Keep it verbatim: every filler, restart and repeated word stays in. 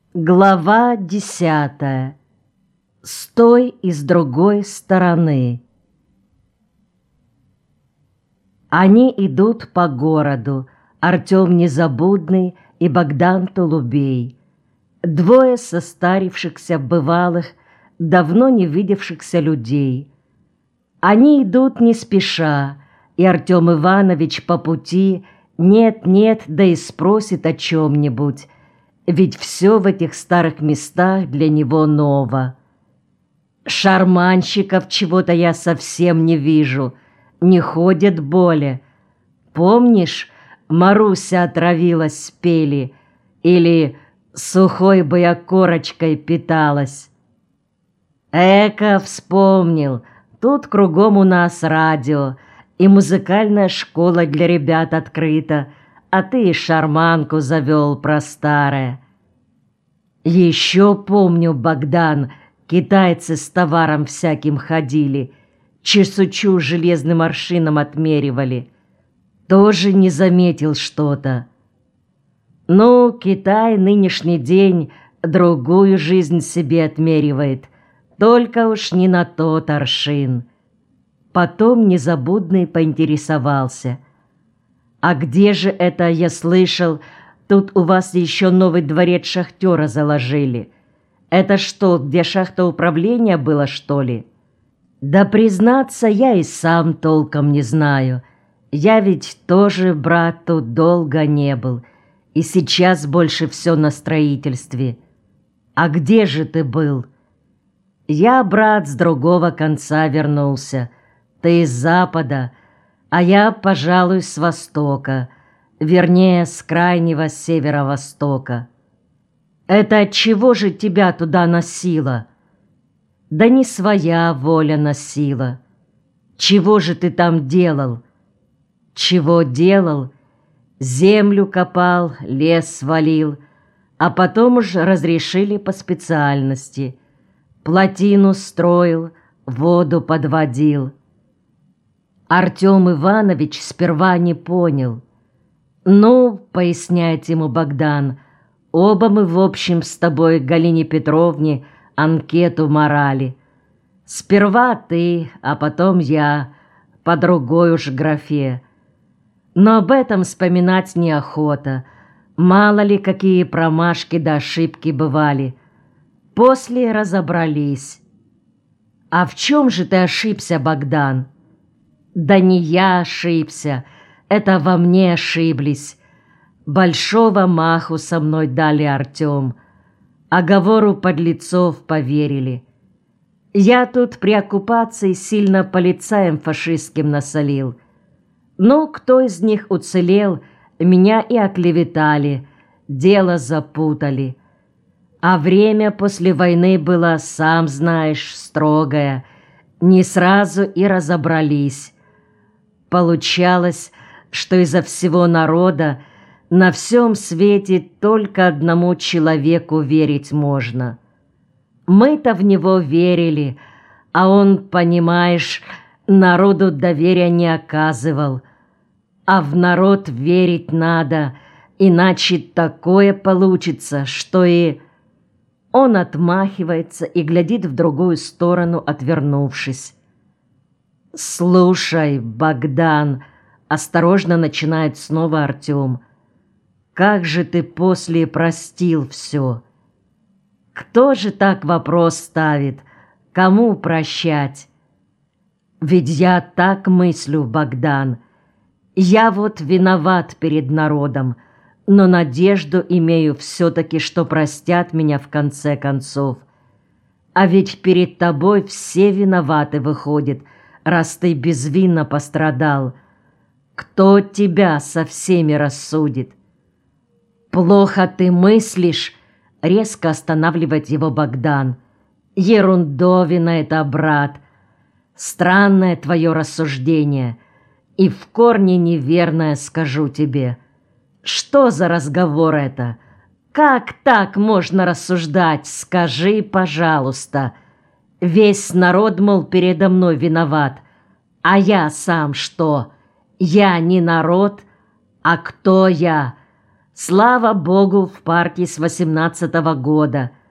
Глава десятая. С той и с другой стороны. Они идут по городу, Артем Незабудный и Богдан Толубей. Двое состарившихся бывалых, давно не видевшихся людей. Они идут не спеша, и Артем Иванович по пути нет-нет, да и спросит о чем-нибудь, ведь все в этих старых местах для него ново. Шарманщиков чего-то я совсем не вижу, не ходят более. Помнишь, Маруся отравилась, спели, или сухой бы я корочкой питалась? Эка, вспомнил, тут кругом у нас радио, и музыкальная школа для ребят открыта, а ты и шарманку завел про старое. Еще помню, Богдан, китайцы с товаром всяким ходили, чесучу железным аршином отмеривали. Тоже не заметил что-то. Ну, Китай нынешний день другую жизнь себе отмеривает, только уж не на тот аршин. Потом Незабудный поинтересовался: «А где же это, я слышал, тут у вас еще новый дворец шахтера заложили? Это что, где шахта управления было, что ли?» «Да, признаться, я и сам толком не знаю. Я ведь тоже, брат, тут долго не был, и сейчас больше все на строительстве. А где же ты был?» «Я, брат, с другого конца вернулся. Ты из запада, а я, пожалуй, с востока, вернее, с крайнего северо-востока». «Это от чего же тебя туда носило?» «Да не своя воля носила. Чего же ты там делал?» «Чего делал? Землю копал, лес свалил, а потом уж разрешили по специальности. Плотину строил, воду подводил». Артем Иванович сперва не понял. «Ну, — поясняет ему Богдан, — оба мы, в общем, с тобой Галине Петровне анкету морали. Сперва ты, а потом я, по другой уж графе. Но об этом вспоминать неохота. Мало ли, какие промашки да ошибки бывали. После разобрались». «А в чем же ты ошибся, Богдан?» «Да не я ошибся, это во мне ошиблись. Большого маху со мной дали, Артем. Оговору подлецов поверили. Я тут при оккупации сильно полицаям фашистским насолил. Ну, кто из них уцелел, меня и оклеветали, дело запутали. А время после войны было, сам знаешь, строгое. Не сразу и разобрались. Получалось, что изо всего народа на всем свете только одному человеку верить можно. Мы-то в него верили, а он, понимаешь, народу доверия не оказывал. А в народ верить надо, иначе такое получится, что и...» Он отмахивается и глядит в другую сторону, отвернувшись. «Слушай, Богдан, — осторожно начинает снова Артем, — как же ты после простил все? Кто же так вопрос ставит? Кому прощать? Ведь я так мыслю, Богдан. Я вот виноват перед народом, но надежду имею все-таки, что простят меня в конце концов. А ведь перед тобой все виноваты, выходит, раз ты безвинно пострадал. Кто тебя со всеми рассудит?» «Плохо ты мыслишь», — резко останавливает его Богдан. «Ерундовина это, брат. Странное твое рассуждение, и в корне неверное, скажу тебе. Что за разговор это? Как так можно рассуждать? Скажи, пожалуйста. Весь народ, мол, передо мной виноват. А я сам что? Я не народ? А кто я? Слава богу, в парке с восемнадцатого года.